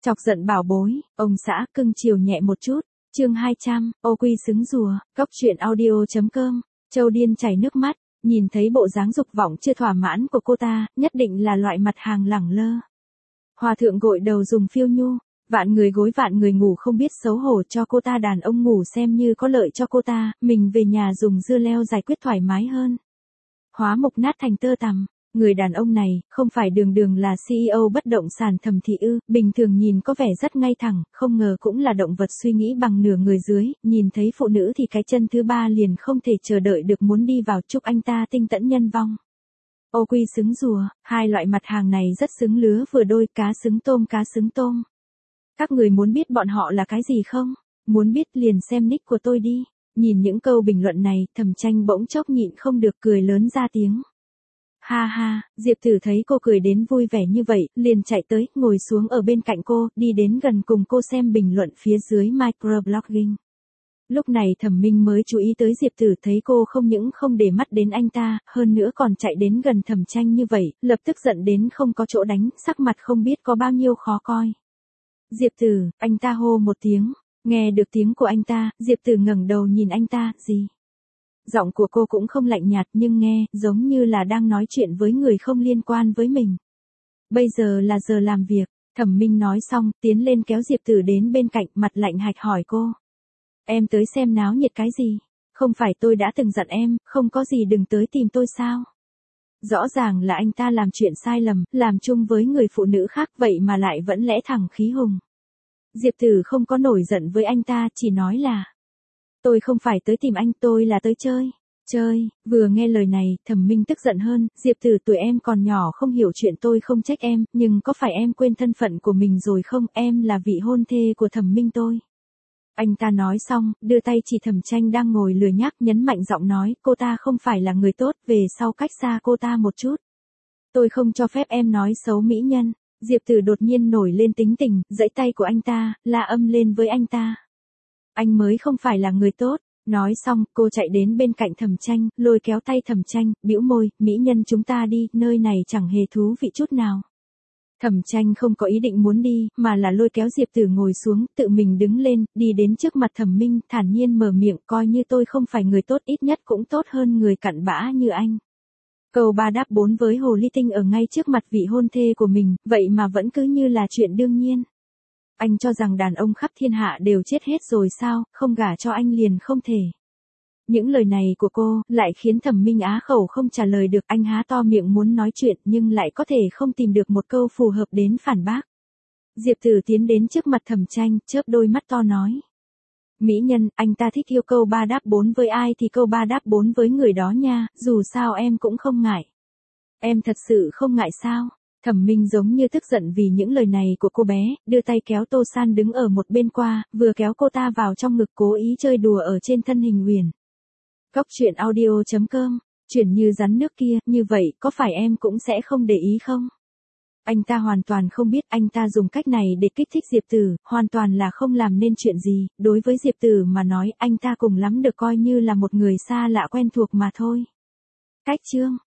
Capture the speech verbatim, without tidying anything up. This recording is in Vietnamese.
Chọc giận bảo bối, ông xã cưng chiều nhẹ một chút. Chương hai trăm, ô quy xứng rùa, cóc truyện audio chấm com. Châu Điên chảy nước mắt, nhìn thấy bộ dáng dục vọng chưa thỏa mãn của cô ta, nhất định là loại mặt hàng lẳng lơ. Hòa thượng gội đầu dùng phiêu nhu, vạn người gối vạn người ngủ không biết xấu hổ cho cô ta đàn ông ngủ xem như có lợi cho cô ta, mình về nhà dùng dưa leo giải quyết thoải mái hơn. Hóa mục nát thành tơ tằm. Người đàn ông này, không phải đường đường là xê e ô bất động sản Thẩm Thị ư, bình thường nhìn có vẻ rất ngay thẳng, không ngờ cũng là động vật suy nghĩ bằng nửa người dưới, nhìn thấy phụ nữ thì cái chân thứ ba liền không thể chờ đợi được muốn đi vào chúc anh ta tinh tẫn nhân vong. Ô quy xứng rùa, hai loại mặt hàng này rất xứng lứa vừa đôi, cá xứng tôm cá xứng tôm. Các người muốn biết bọn họ là cái gì không? Muốn biết liền xem nick của tôi đi. Nhìn những câu bình luận này, Thẩm Tranh bỗng chốc nhịn không được cười lớn ra tiếng. Ha ha, Diệp Tử thấy cô cười đến vui vẻ như vậy, liền chạy tới, ngồi xuống ở bên cạnh cô, đi đến gần cùng cô xem bình luận phía dưới microblogging. Lúc này Thẩm Minh mới chú ý tới Diệp Tử, thấy cô không những không để mắt đến anh ta, hơn nữa còn chạy đến gần Thẩm Tranh như vậy, lập tức giận đến không có chỗ đánh, sắc mặt không biết có bao nhiêu khó coi. Diệp Tử, anh ta hô một tiếng, nghe được tiếng của anh ta, Diệp Tử ngẩng đầu nhìn anh ta, gì? Giọng của cô cũng không lạnh nhạt nhưng nghe, giống như là đang nói chuyện với người không liên quan với mình. Bây giờ là giờ làm việc, Thẩm Minh nói xong, tiến lên kéo Diệp Tử đến bên cạnh, mặt lạnh hạch hỏi cô. Em tới xem náo nhiệt cái gì? Không phải tôi đã từng dặn em, không có gì đừng tới tìm tôi sao? Rõ ràng là anh ta làm chuyện sai lầm, làm chung với người phụ nữ khác vậy mà lại vẫn lẽ thẳng khí hùng. Diệp Tử không có nổi giận với anh ta, chỉ nói là. Tôi không phải tới tìm anh, tôi là tới chơi. Chơi, vừa nghe lời này, Thẩm Minh tức giận hơn, Diệp Tử tuổi em còn nhỏ không hiểu chuyện tôi không trách em, nhưng có phải em quên thân phận của mình rồi không, em là vị hôn thê của Thẩm Minh tôi. Anh ta nói xong, đưa tay chỉ Thẩm Tranh đang ngồi lười nhác, nhấn mạnh giọng nói, cô ta không phải là người tốt, về sau cách xa cô ta một chút. Tôi không cho phép em nói xấu mỹ nhân. Diệp Tử đột nhiên nổi lên tính tình, giãy tay của anh ta, la âm lên với anh ta. Anh mới không phải là người tốt. Nói xong, cô chạy đến bên cạnh Thẩm Tranh, lôi kéo tay Thẩm Tranh, bĩu môi, mỹ nhân chúng ta đi, nơi này chẳng hề thú vị chút nào. Thẩm Tranh không có ý định muốn đi, mà là lôi kéo Diệp Tử ngồi xuống, tự mình đứng lên, đi đến trước mặt Thẩm Minh, thản nhiên mở miệng, coi như tôi không phải người tốt, ít nhất cũng tốt hơn người cặn bã như anh. Câu ba đáp bốn với hồ ly tinh ở ngay trước mặt vị hôn thê của mình, vậy mà vẫn cứ như là chuyện đương nhiên. Anh cho rằng đàn ông khắp thiên hạ đều chết hết rồi sao, không gả cho anh liền không thể. Những lời này của cô, lại khiến Thẩm Minh á khẩu không trả lời được, anh há to miệng muốn nói chuyện nhưng lại có thể không tìm được một câu phù hợp đến phản bác. Diệp Tử tiến đến trước mặt Thẩm Tranh, chớp đôi mắt to nói. Mỹ nhân, anh ta thích yêu câu ba đáp bốn với ai thì câu ba đáp bốn với người đó nha, dù sao em cũng không ngại. Em thật sự không ngại sao? Thẩm Minh giống như tức giận vì những lời này của cô bé, đưa tay kéo Tô San đứng ở một bên qua, vừa kéo cô ta vào trong ngực cố ý chơi đùa ở trên thân hình Huyền. Cóc truyện audio chấm com, chuyển như rắn nước kia, như vậy có phải em cũng sẽ không để ý không? Anh ta hoàn toàn không biết anh ta dùng cách này để kích thích Diệp Tử, hoàn toàn là không làm nên chuyện gì, đối với Diệp Tử mà nói anh ta cùng lắm được coi như là một người xa lạ quen thuộc mà thôi. Cách chương